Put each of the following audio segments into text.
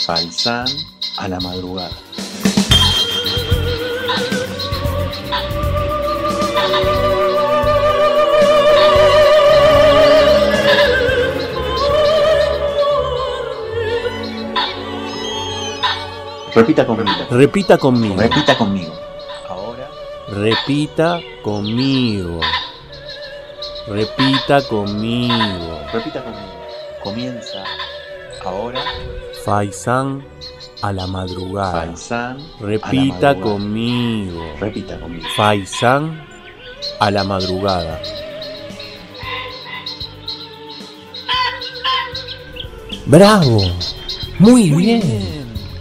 Faisán a la madrugada. Repita conmigo. Repita conmigo. Repita conmigo. Ahora. Repita conmigo. Repita conmigo. Repita conmigo. Comienza ahora. Faisán a la madrugada. Faisán. Repita a la madrugada. conmigo. Repita conmigo. Faisán a la madrugada. ¡Bravo! Muy bien.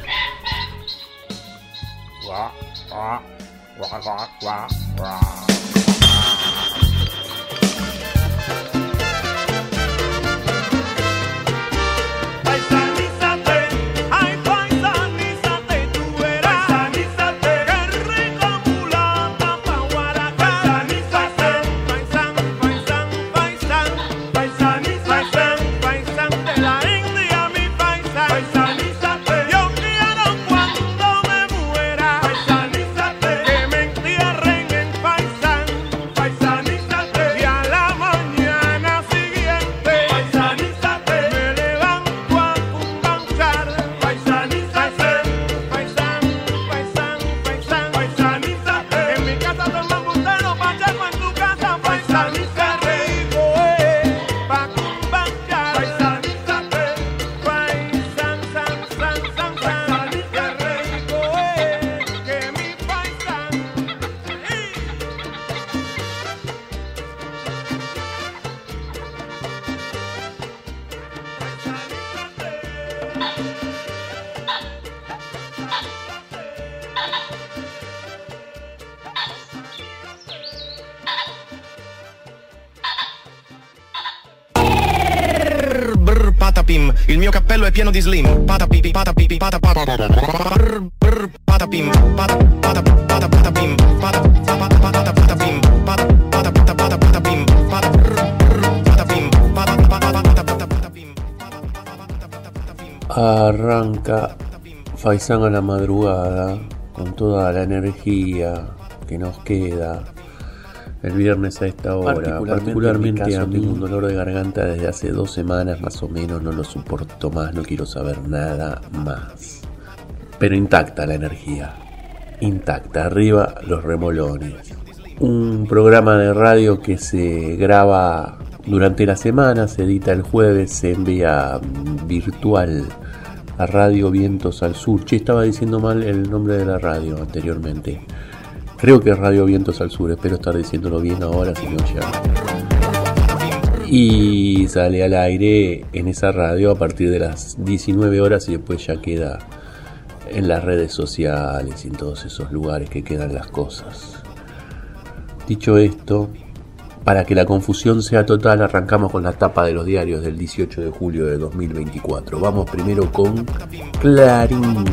Patapim, il mio cappello è pieno di slim. Patapipi, patapipi, patapim, patapim, patapim, Arranca Faisán a la madrugada con toda la energía que nos queda el viernes a esta hora. Particularmente a mí, un dolor de garganta desde hace 2 semanas más o menos, no lo soporto más, no quiero saber nada más. Pero intacta la energía, intacta, arriba los remolones. Un programa de radio que se graba durante la semana, se edita el jueves, se envía virtual a Radio Vientos al Sur. Estaba diciendo mal el nombre de la radio anteriormente. Creo que es Radio Vientos al Sur, espero estar diciéndolo bien ahora, si no ya. Y sale al aire en esa radio a partir de las 19 horas y después ya queda en las redes sociales y en todos esos lugares que quedan las cosas. Dicho esto, para que la confusión sea total, arrancamos con la tapa de los diarios del 18 de julio de 2024. Vamos primero con Clarín.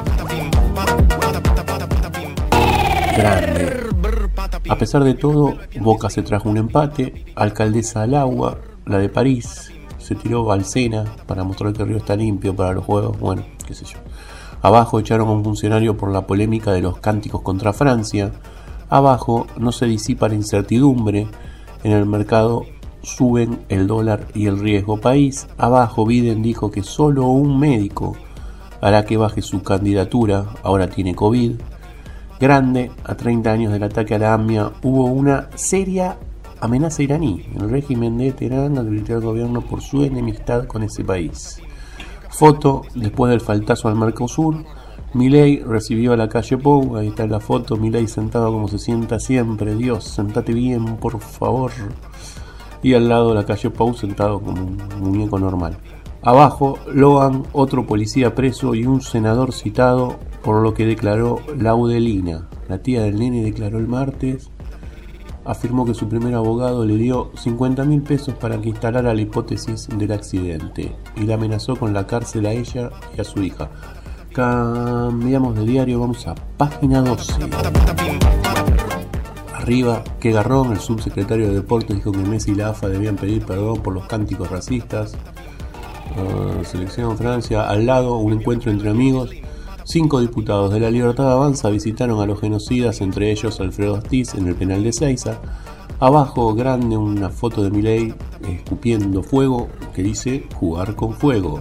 Grande. A pesar de todo, Boca se trajo un empate, Alcaldesa al agua, la de París se tiró al Sena para mostrar que el río está limpio para los juegos, bueno, qué sé yo. Abajo echaron a un funcionario por la polémica de los cánticos contra Francia. Abajo no se disipa la incertidumbre, en el mercado suben el dólar y el riesgo país. Abajo Biden dijo que solo un médico hará que baje su candidatura, ahora tiene COVID. Grande, a 30 años del ataque a la AMIA, hubo una seria amenaza iraní. El régimen de Teherán advirtió al gobierno por su enemistad con ese país. Foto, después del faltazo al Mercosur, Milei recibió a la calle Pou, ahí está la foto, Milei sentado como se sienta siempre, Dios, sentate bien, por favor. Y al lado la calle Pou sentado como un muñeco normal. Abajo, Logan, otro policía preso y un senador citado por lo que declaró Laudelina. La tía del nene declaró el martes, afirmó que su primer abogado le dio 50.000 pesos para que instalara la hipótesis del accidente y la amenazó con la cárcel a ella y a su hija. Cambiamos de diario, vamos a página 12. Arriba, que Garrón, el subsecretario de Deportes, dijo que Messi y la AFA debían pedir perdón por los cánticos racistas. Selección Francia, al lado, un encuentro entre amigos. 5 diputados de La Libertad Avanza visitaron a los genocidas, entre ellos Alfredo Astiz, en el penal de Ezeiza. Abajo, grande, una foto de Milei escupiendo fuego que dice jugar con fuego.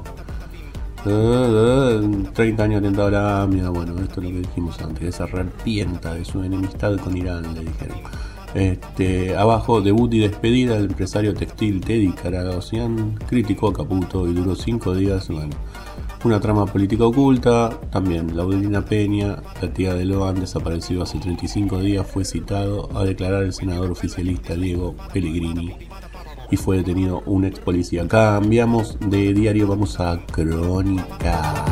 30 años atentado a la AMIA. Bueno, esto es lo que dijimos antes, esa arrepienta de su enemistad con Irán, le dijeron. Abajo, debut y despedida del empresario textil Teddy Karaosyan, criticó a Caputo y duró 5 días. Bueno, una trama política oculta. También Laurelina Peña, la tía de Loan, desaparecido hace 35 días, fue citado a declarar el senador oficialista Diego Pellegrini y fue detenido un ex policía. Cambiamos de diario, vamos a Crónica.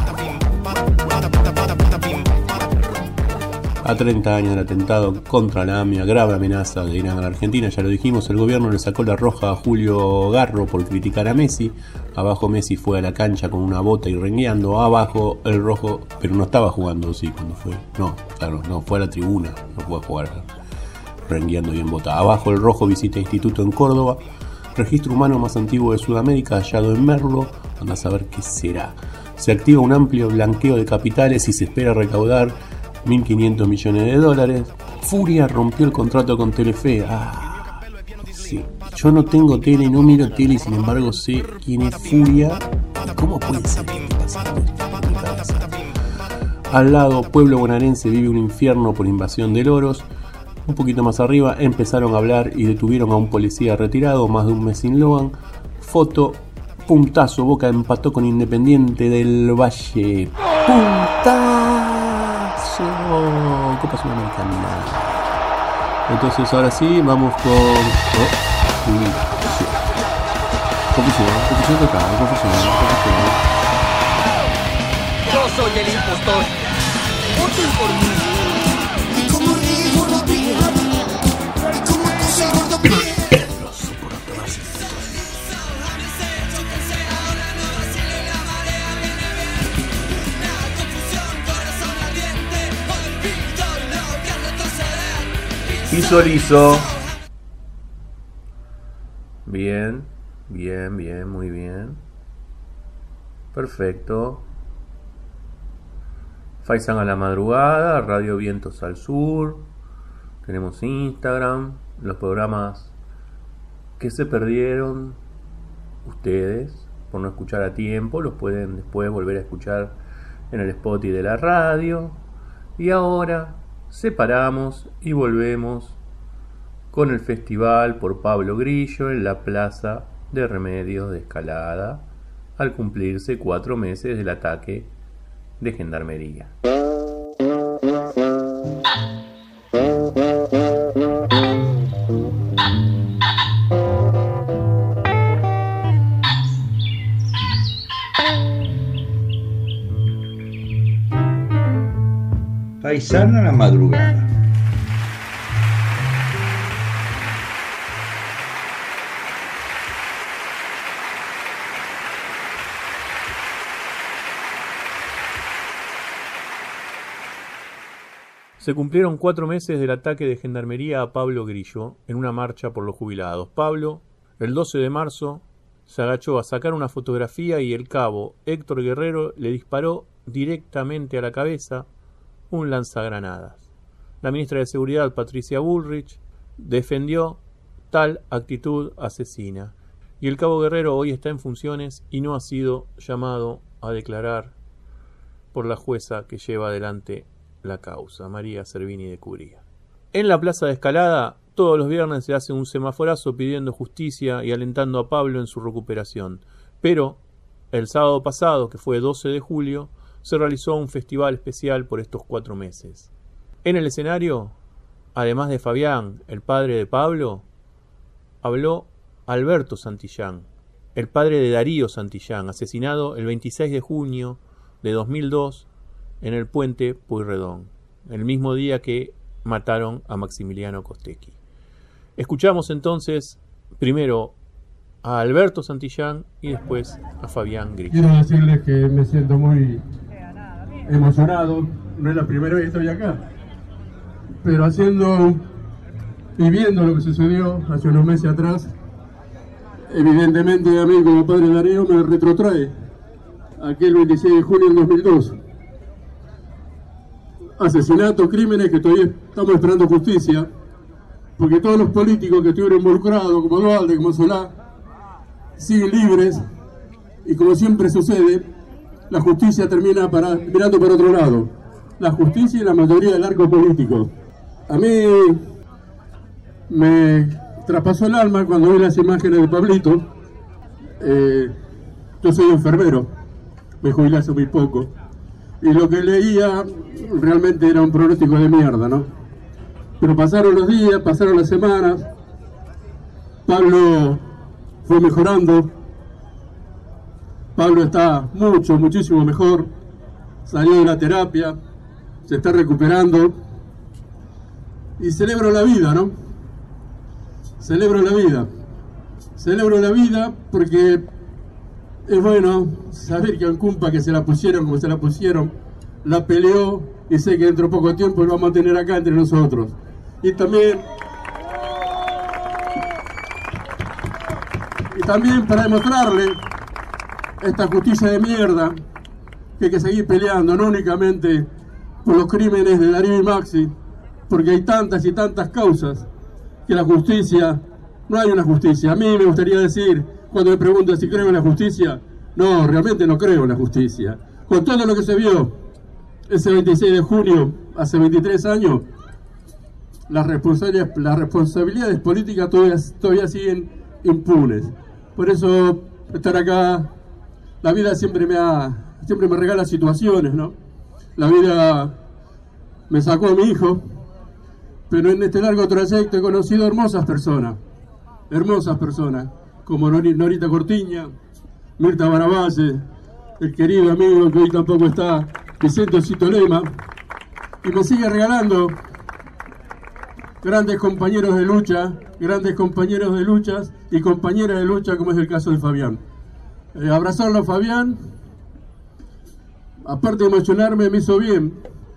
A 30 años del atentado contra la AMIA, grave amenaza de Irán a la Argentina, ya lo dijimos, el gobierno le sacó la roja a Julio Garro por criticar a Messi. Abajo Messi fue a la cancha con una bota y rengueando, abajo el rojo, pero no estaba jugando, sí, cuando fue, no, claro, no, fue a la tribuna, no puede jugar rengueando y en bota. Abajo el rojo visita instituto en Córdoba, registro humano más antiguo de Sudamérica hallado en Merlo, anda a saber qué será. Se activa un amplio blanqueo de capitales y se espera recaudar 1.500 millones de dólares. Furia rompió el contrato con Telefe. Sí. Yo no tengo tele, no miro tele y sin embargo sé quién es Furia. ¿Cómo puede ser que esté pasando esto por mi cabeza? Al lado, pueblo bonaerense vive un infierno por invasión de loros. Un poquito más arriba empezaron a hablar y detuvieron a un policía retirado, más de un mes sin Logan. Foto, puntazo, Boca empató con Independiente del Valle. ¡Puntazo! Copa Sudamericana. Entonces ahora sí, vamos con... Confusión total, confusión. Yo soy el impostor. Voten por mí. Y como digo la vida, y como consigo la vida. Piso liso. Bien, muy bien. Perfecto. Faisán a la madrugada, Radio Vientos al Sur. Tenemos Instagram, los programas que se perdieron ustedes por no escuchar a tiempo, los pueden después volver a escuchar en el Spotify de la radio. Y ahora separamos y volvemos con el festival por Pablo Grillo en la Plaza de Remedios de Escalada, al cumplirse 4 meses del ataque de Gendarmería. Faisán a la madrugada. Se cumplieron 4 meses del ataque de Gendarmería a Pablo Grillo en una marcha por los jubilados. Pablo, el 12 de marzo, se agachó a sacar una fotografía y el cabo Héctor Guerrero le disparó directamente a la cabeza un lanzagranadas. La ministra de Seguridad, Patricia Bullrich, defendió tal actitud asesina. Y el cabo Guerrero hoy está en funciones y no ha sido llamado a declarar por la jueza que lleva adelante la causa, María Servini de Curía. En la Plaza de Escalada, todos los viernes se hace un semaforazo pidiendo justicia y alentando a Pablo en su recuperación. Pero el sábado pasado, que fue 12 de julio, se realizó un festival especial por estos 4 meses. En el escenario, además de Fabián, el padre de Pablo, habló Alberto Santillán, el padre de Darío Santillán, asesinado el 26 de junio de 2002 en el puente Pueyrredón, el mismo día que mataron a Maximiliano Costecchi. Escuchamos entonces primero a Alberto Santillán y después a Fabián Grillo. Quiero decirles que me siento muy emocionado, no es la primera vez que estoy acá, pero haciendo y viendo lo que sucedió hace unos meses atrás, evidentemente a mí como padre Darío me retrotrae aquel 26 de junio del 2002. Asesinatos, crímenes que todavía estamos esperando justicia, porque todos los políticos que estuvieron involucrados, como Dualde, como Solá, siguen libres, y como siempre sucede, la justicia termina mirando para otro lado. La justicia y la mayoría del arco político. A mí me traspasó el alma cuando vi las imágenes de Pablito. Yo soy enfermero, me jubilé hace muy poco, y lo que leía realmente era un pronóstico de mierda, ¿no? Pero pasaron los días, pasaron las semanas, Pablo fue mejorando, Pablo está muchísimo mejor, salió de la terapia, se está recuperando, y celebro la vida, ¿no? Celebro la vida porque es bueno saber que Ancumpa, que se la pusieron como se la pusieron, la peleó, y sé que dentro de poco tiempo lo vamos a tener acá entre nosotros. Y también para demostrarle esta justicia de mierda que hay que seguir peleando, no únicamente por los crímenes de Darío y Maxi, porque hay tantas y tantas causas que la justicia, no hay una justicia. A mí me gustaría decir, cuando me preguntan si creo en la justicia, no, realmente no creo en la justicia. Con todo lo que se vio ese 26 de junio, hace 23 años, las responsabilidades políticas todavía siguen impunes. Por eso estar acá, la vida siempre me regala situaciones, ¿no? La vida me sacó a mi hijo, pero en este largo trayecto he conocido hermosas personas, como Norita Cortiña, Mirta Baravalle, el querido amigo que hoy tampoco está, Vicente Osito Lema, y me sigue regalando grandes compañeros de lucha y compañeras de lucha, como es el caso de Fabián. Abrazarlo a Fabián, aparte de emocionarme, me hizo bien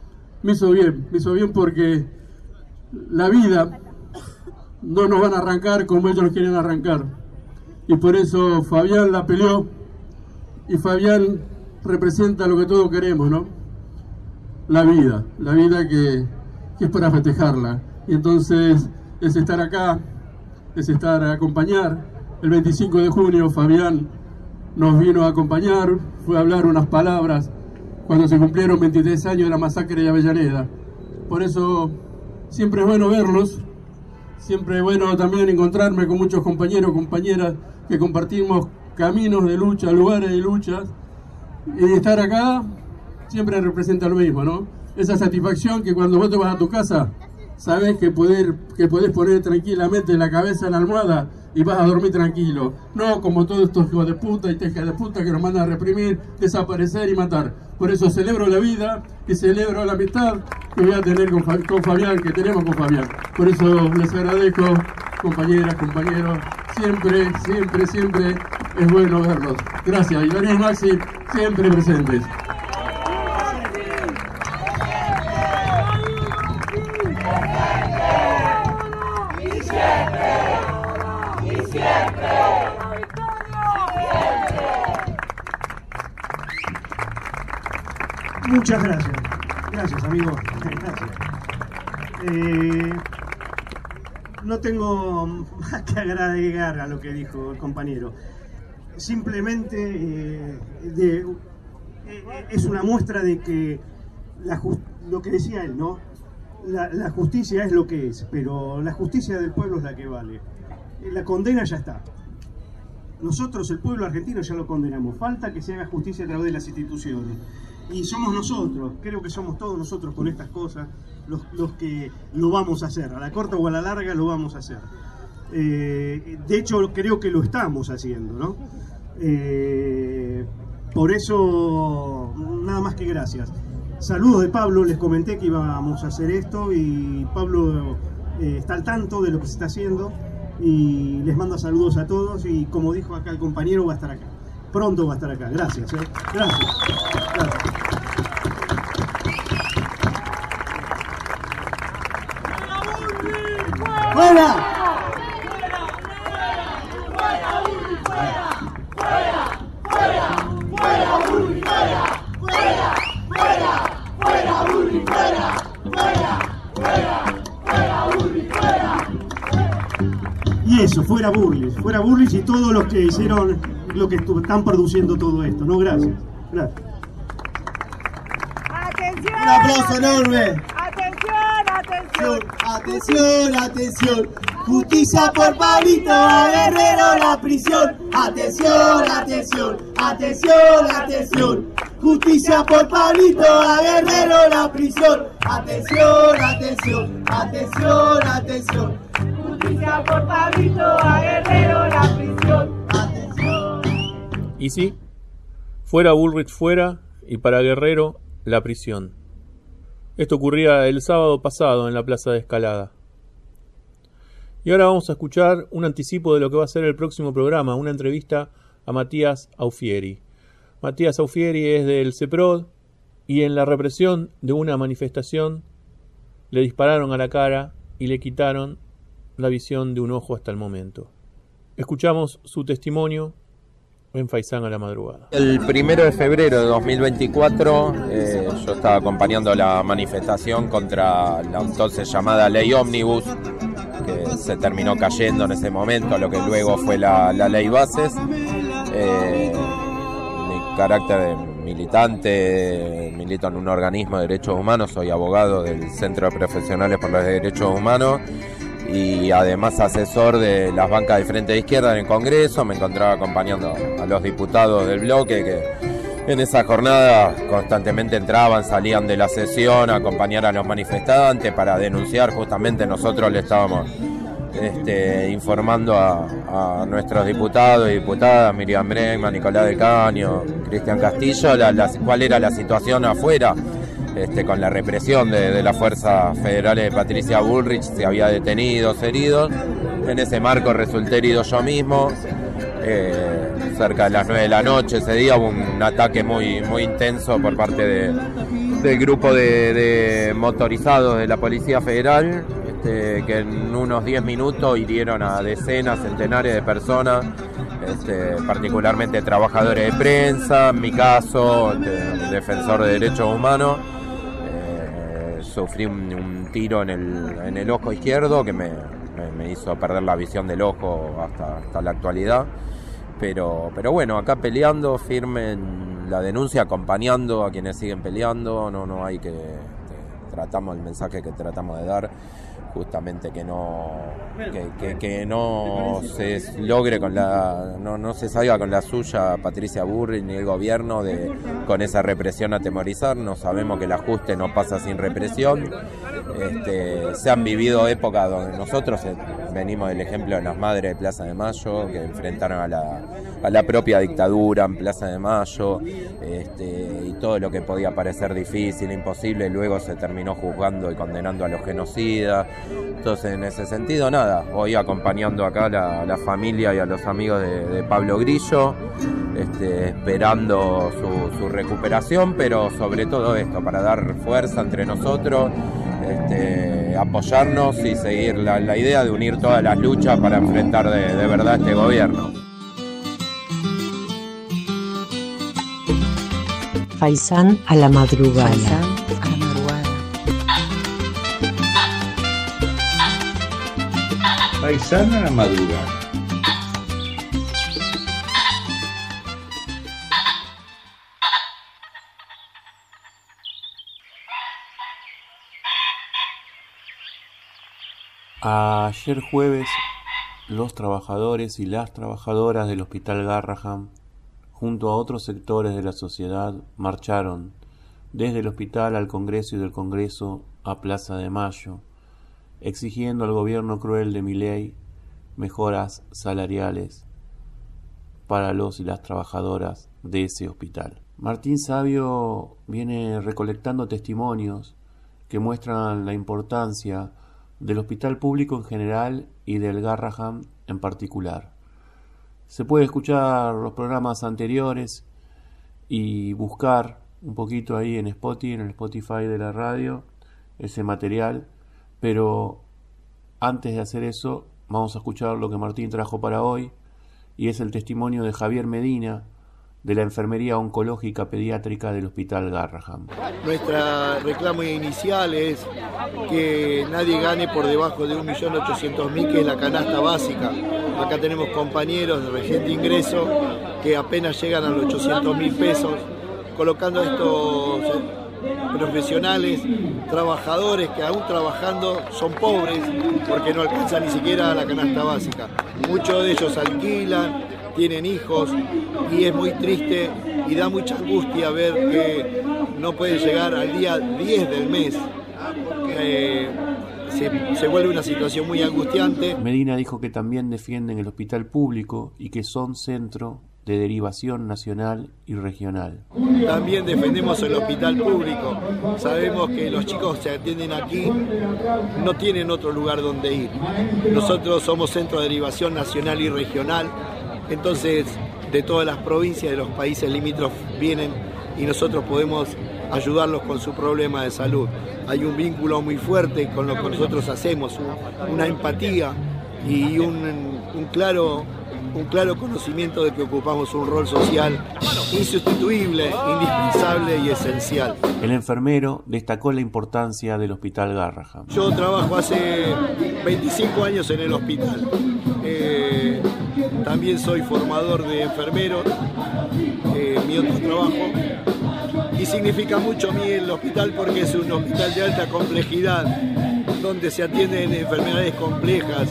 porque la vida no nos van a arrancar como ellos nos quieren arrancar, y por eso Fabián la peleó, y Fabián representa lo que todos queremos, ¿no? La vida que es para festejarla. Y entonces es estar acá, es estar a acompañar. El 25 de junio Fabián nos vino a acompañar, fue a hablar unas palabras cuando se cumplieron 23 años de la masacre de Avellaneda. Por eso siempre es bueno verlos, siempre es bueno también encontrarme con muchos compañeros, compañeras que compartimos caminos de lucha, lugares de lucha, y estar acá siempre representa lo mismo, ¿no? Esa satisfacción que cuando vos te vas a tu casa, sabes que podés poner tranquilamente la cabeza en la almohada y vas a dormir tranquilo. No como todos estos hijos de puta y tejas de puta que nos mandan a reprimir, desaparecer y matar. Por eso celebro la vida y celebro la amistad que voy a tener con Fabián, que tenemos con Fabián. Por eso les agradezco, compañeras, compañeros, siempre es bueno verlos. Gracias. Y Darío y Maxi siempre presentes. Muchas gracias. Gracias, amigo. Gracias. No tengo más que agregar a lo que dijo el compañero. Simplemente es una muestra de que lo que decía él, ¿no? La justicia es lo que es, pero la justicia del pueblo es la que vale. La condena ya está. Nosotros, el pueblo argentino, ya lo condenamos. Falta que se haga justicia a través de las instituciones. Y somos nosotros, creo que somos todos nosotros con estas cosas los que lo vamos a hacer. A la corta o a la larga lo vamos a hacer. De hecho, creo que lo estamos haciendo, ¿no? Por eso, nada más que gracias. Saludos de Pablo, les comenté que íbamos a hacer esto y Pablo está al tanto de lo que se está haciendo y les manda saludos a todos y como dijo acá el compañero, va a estar acá. Pronto va a estar acá. Gracias. Gracias. ¡Fuera! Y eso, fuera Bullrich y todos los que hicieron lo que están produciendo todo esto, ¿no? Gracias. ¡Atención! Un aplauso enorme. ¡Atención! Justicia por Pablito, a Guerrero la prisión. ¡Atención! Justicia por Pablito, a Guerrero la prisión. ¡Atención! Justicia por Pablito, a Guerrero la prisión. Y sí, fuera Bullrich fuera y para Guerrero la prisión. Esto ocurría el sábado pasado en la Plaza de Escalada. Y ahora vamos a escuchar un anticipo de lo que va a ser el próximo programa, una entrevista a Matías Aufieri. Matías Aufieri es del CEPROD y en la represión de una manifestación le dispararon a la cara y le quitaron la visión de un ojo hasta el momento. Escuchamos su testimonio en Faisán a la madrugada. El 1 de febrero de 2024 yo estaba acompañando la manifestación contra la entonces llamada Ley Ómnibus, que se terminó cayendo en ese momento, lo que luego fue la Ley Bases. Mi carácter de militante, milito en un organismo de derechos humanos, soy abogado del Centro de Profesionales por los Derechos Humanos y además asesor de las bancas del Frente de Izquierda en el Congreso. Me encontraba acompañando a los diputados del bloque que en esa jornada constantemente entraban, salían de la sesión a acompañar a los manifestantes para denunciar. Justamente nosotros le estábamos informando a nuestros diputados y diputadas, Miriam Bregman, Nicolás del Caño, Cristian Castillo, cuál era la situación afuera. Con la represión de las fuerzas federales de Patricia Bullrich, se había detenidos, heridos. En ese marco resulté herido yo mismo. Cerca de las 9 de la noche ese día hubo un ataque muy intenso por parte del grupo de motorizados de la Policía Federal, que en unos 10 minutos hirieron a decenas, centenares de personas, particularmente trabajadores de prensa, en mi caso, defensor de derechos humanos. Sufrí un tiro en el ojo izquierdo que me hizo perder la visión del ojo hasta la actualidad. Pero bueno, acá peleando, firme en la denuncia, acompañando a quienes siguen peleando. No hay que tratamos el mensaje que tratamos de dar, justamente que no se logre no se salga con la suya Patricia Bullrich ni el gobierno con esa represión atemorizar. No sabemos que el ajuste no pasa sin represión. Se han vivido épocas donde nosotros venimos del ejemplo de las madres de Plaza de Mayo, que enfrentaron a la propia dictadura en Plaza de Mayo, y todo lo que podía parecer difícil, imposible, luego se terminó juzgando y condenando a los genocidas. Entonces, en ese sentido, nada, voy acompañando acá a la familia y a los amigos de Pablo Grillo, esperando su recuperación, pero sobre todo esto, para dar fuerza entre nosotros, apoyarnos y seguir la idea de unir todas las luchas para enfrentar de verdad este gobierno. Faisán a la madrugada. Faisán a la madrugada. Ayer jueves, los trabajadores y las trabajadoras del Hospital Garrahan, junto a otros sectores de la sociedad, marcharon desde el hospital al Congreso y del Congreso a Plaza de Mayo, exigiendo al gobierno cruel de Milei mejoras salariales para los y las trabajadoras de ese hospital. Martín Sabio viene recolectando testimonios que muestran la importancia del hospital público en general y del Garrahan en particular. Se puede escuchar los programas anteriores y buscar un poquito ahí en Spotify, en el Spotify de la radio, ese material, pero antes de hacer eso vamos a escuchar lo que Martín trajo para hoy, y es el testimonio de Javier Medina, de la Enfermería Oncológica Pediátrica del Hospital Garrahan. Nuestro reclamo inicial es que nadie gane por debajo de 1.800.000, que es la canasta básica. Acá tenemos compañeros de reciente ingreso que apenas llegan a los 800.000 pesos, colocando estos profesionales, trabajadores que aún trabajando son pobres porque no alcanzan ni siquiera la canasta básica. Muchos de ellos alquilan, tienen hijos y es muy triste y da mucha angustia ver que no pueden llegar al día 10 del mes. Se vuelve una situación muy angustiante. Medina dijo que también defienden el hospital público y que son centro de derivación nacional y regional. También defendemos el hospital público. Sabemos que los chicos se atienden aquí, no tienen otro lugar donde ir. Nosotros somos centro de derivación nacional y regional, entonces de todas las provincias de los países limítrofes vienen y nosotros podemos ayudarlos con su problema de salud. Hay un vínculo muy fuerte con lo que nosotros hacemos, una empatía y un claro conocimiento de que ocupamos un rol social insustituible, indispensable y esencial. El enfermero destacó la importancia del Hospital Garrahan. Yo trabajo hace 25 años en el hospital. También soy formador de enfermeros, mi otro trabajo. Y significa mucho a mí el hospital porque es un hospital de alta complejidad, donde se atienden enfermedades complejas.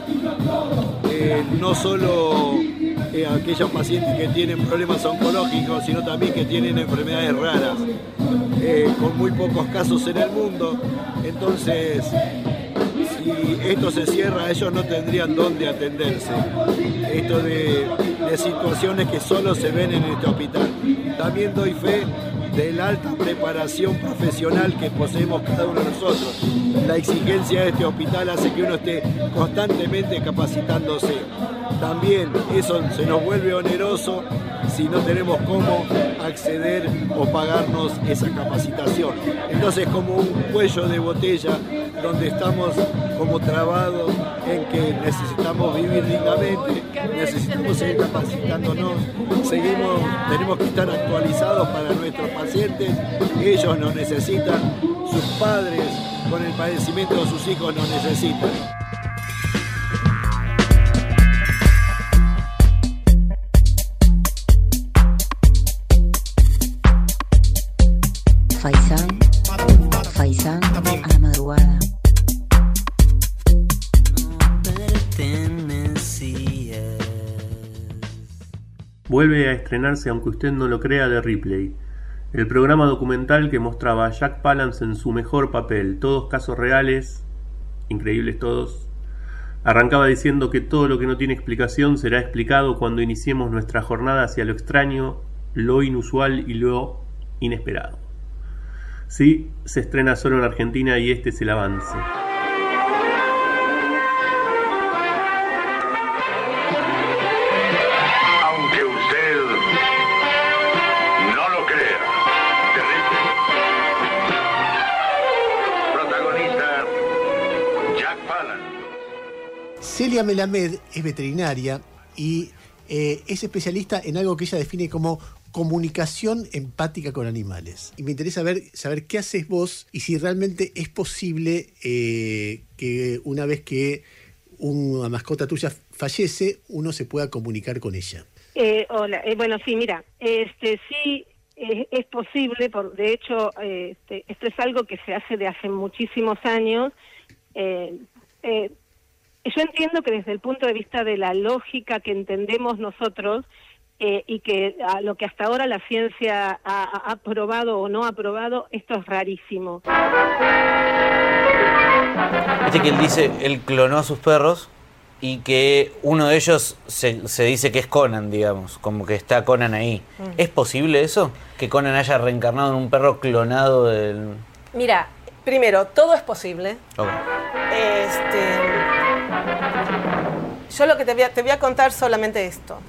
No solo aquellos pacientes que tienen problemas oncológicos, sino también que tienen enfermedades raras, con muy pocos casos en el mundo. Entonces, si esto se cierra, ellos no tendrían dónde atenderse. Esto de situaciones que solo se ven en este hospital. También doy fe de la alta preparación profesional que poseemos cada uno de nosotros. La exigencia de este hospital hace que uno esté constantemente capacitándose. También eso se nos vuelve oneroso si no tenemos cómo acceder o pagarnos esa capacitación. Entonces, como un cuello de botella donde estamos como trabados en que necesitamos vivir dignamente, necesitamos seguir capacitándonos, tenemos que estar actualizados para nuestros pacientes, ellos nos necesitan, sus padres con el padecimiento de sus hijos nos necesitan. Faisán a la madrugada. Vuelve a estrenarse, aunque usted no lo crea, The Ripley, el programa documental que mostraba a Jack Palance en su mejor papel, todos casos reales, increíbles todos. Arrancaba diciendo que todo lo que no tiene explicación será explicado cuando iniciemos nuestra jornada hacia lo extraño, lo inusual y lo inesperado. Sí, se estrena solo en Argentina y este es el avance. Aunque usted no lo crea, The Ripley. Protagonista Jack Palance. Celia Melamed es veterinaria y es especialista en algo que ella define como comunicación empática con animales. Y me interesa saber qué haces vos y si realmente es posible que una vez que una mascota tuya fallece, uno se pueda comunicar con ella. Hola, bueno, sí, mira, sí es posible, de hecho, esto es algo que se hace de hace muchísimos años. Yo entiendo que desde el punto de vista de la lógica que entendemos nosotros, y que a lo que hasta ahora la ciencia ha aprobado o no ha aprobado, esto es rarísimo. Viste que él dice, él clonó a sus perros y que uno de ellos se dice que es Conan, digamos, como que está Conan ahí. ¿Es posible eso? ¿Que Conan haya reencarnado en un perro clonado del...? Mira, primero, todo es posible. Okay. Yo lo que te voy a contar solamente esto.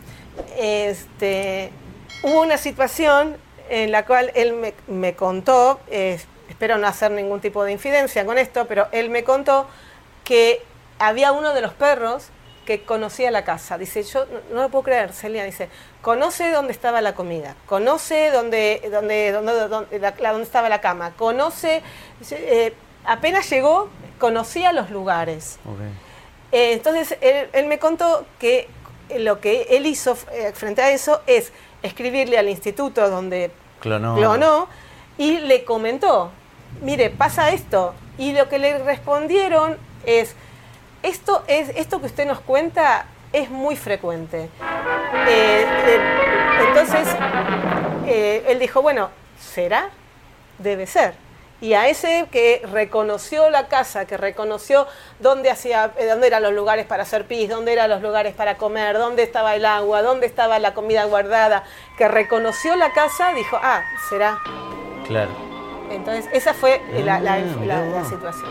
Hubo una situación en la cual él me contó, espero no hacer ningún tipo de infidencia con esto, pero él me contó que había uno de los perros que conocía la casa. Dice, yo no lo puedo creer, Celia. Dice, conoce dónde estaba la comida, conoce dónde estaba la cama, conoce, apenas llegó, conocía los lugares. Okay. Entonces, él me contó que lo que él hizo frente a eso es escribirle al instituto donde clonó y le comentó, mire, pasa esto. Y lo que le respondieron es, esto que usted nos cuenta es muy frecuente. Entonces, él dijo, bueno, ¿será? Debe ser. Y a ese que reconoció la casa, que reconoció dónde eran los lugares para hacer pis, dónde eran los lugares para comer, dónde estaba el agua, dónde estaba la comida guardada, que reconoció la casa, dijo, será. Claro. Entonces, esa fue la situación.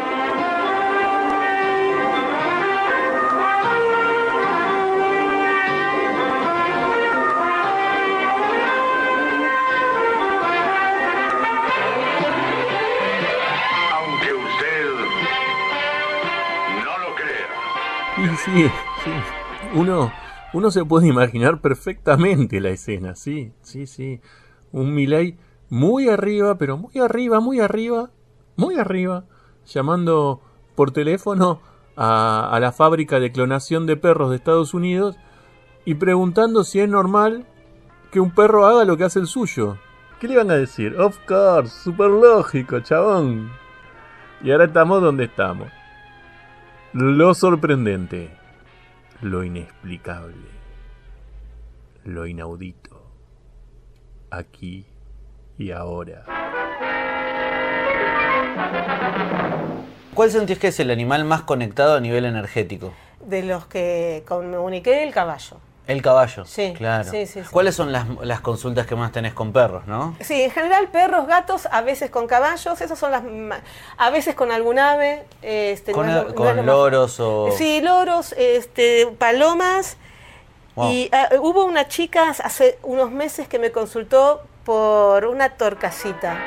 Aunque usted no lo crea. Y sí. Uno se puede imaginar perfectamente la escena, sí. Un Milei muy arriba, pero muy arriba, llamando por teléfono a la fábrica de clonación de perros de Estados Unidos y preguntando si es normal que un perro haga lo que hace el suyo. ¿Qué le van a decir? Of course, super lógico, chabón. Y ahora estamos donde estamos. Lo sorprendente, lo inexplicable, lo inaudito, aquí y ahora. ¿Cuál sentís que es el animal más conectado a nivel energético? De los que comuniqué, el caballo. El caballo, sí, claro. Sí. ¿Cuáles son las consultas que más tenés con perros, no? Sí, en general perros, gatos, a veces con caballos, esas son a veces con algún ave. Con loros o... Sí, loros, palomas. Wow. Y hubo una chica hace unos meses que me consultó por una torcasita.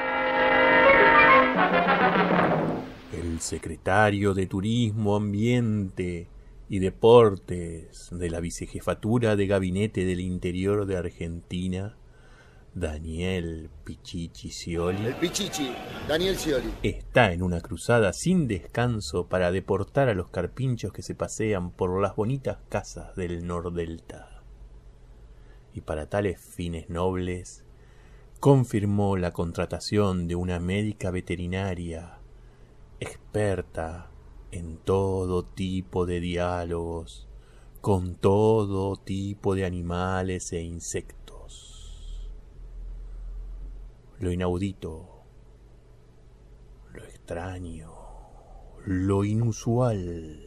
El secretario de Turismo, Ambiente y Deportes de la Vicejefatura de Gabinete del Interior de Argentina, Daniel Pichichi Scioli. El Pichichi, Daniel Scioli. Está en una cruzada sin descanso para deportar a los carpinchos que se pasean por las bonitas casas del Nordelta. Y para tales fines nobles, confirmó la contratación de una médica veterinaria experta en todo tipo de diálogos con todo tipo de animales e insectos. Lo inaudito, lo extraño, lo inusual,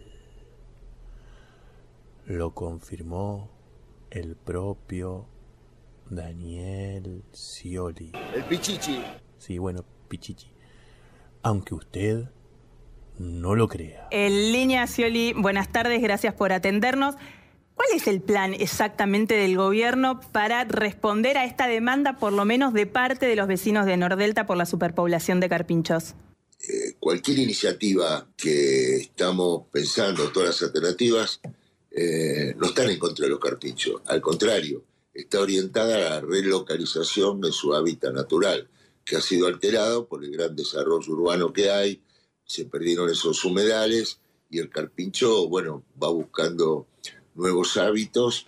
lo confirmó el propio Daniel Scioli. El Pichichi. Sí, bueno, Pichichi. Aunque usted no lo crea. En línea, Scioli, buenas tardes, gracias por atendernos. ¿Cuál es el plan exactamente del gobierno para responder a esta demanda, por lo menos de parte de los vecinos de Nordelta, por la superpoblación de carpinchos? Cualquier iniciativa que estamos pensando, todas las alternativas, no están en contra de los carpinchos. Al contrario, está orientada a la relocalización de su hábitat natural, que ha sido alterado por el gran desarrollo urbano que hay. Se perdieron esos humedales y el carpincho, bueno, va buscando nuevos hábitos.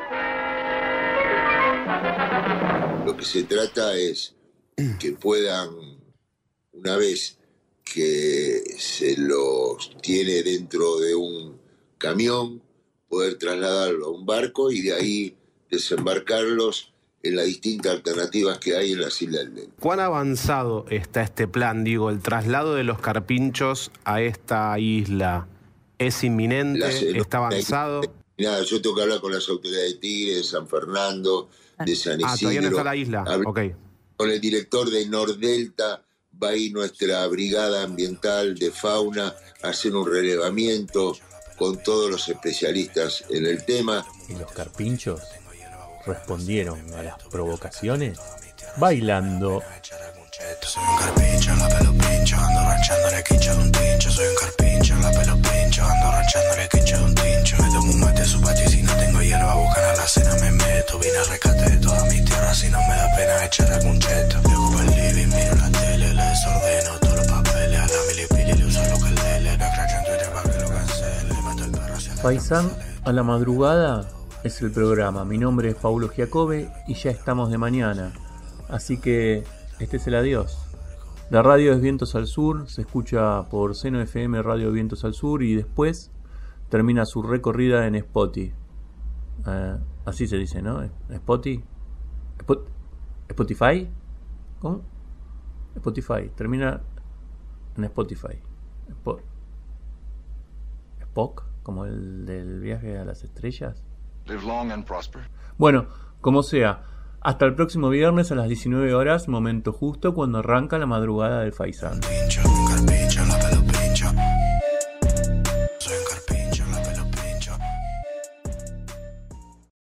Lo que se trata es que puedan, una vez que se los tiene dentro de un camión, poder trasladarlo a un barco y de ahí desembarcarlos en las distintas alternativas que hay en las Islas del Medio. ¿Cuán avanzado está este plan? Digo, el traslado de los carpinchos a esta isla, ¿es inminente? ¿Está avanzado? Nada, yo tengo que hablar con las autoridades de Tigre, de San Fernando, de San Isidro. Todavía no está la isla, ok. Con el director de Nordelta, va a ir nuestra brigada ambiental de fauna a hacer un relevamiento con todos los especialistas en el tema. ¿Y los carpinchos respondieron a las provocaciones bailando? Soy un carpincho, la pelo pincho, ando ranchando la quincha de un tincho. Soy un carpincho, la pelo pincho, ando ranchando la quincha de un tincho. Me tomo un Faisán a la madrugada es el programa. Mi nombre es Paulo Giacobbe y ya estamos de mañana. Así que este es el adiós. La radio es Vientos al Sur, se escucha por Seno FM Radio Vientos al Sur y después termina su recorrida en Spotify. Así se dice, ¿no? Spotify. ¿Cómo? Spotify. Termina en Spotify. Spock, como el del viaje a las estrellas. Live long and prosper. Bueno, como sea, hasta el próximo viernes a las 19 horas, momento justo cuando arranca la madrugada del Faisán. Carpincho, la pelo pincha. Soy un carpincho.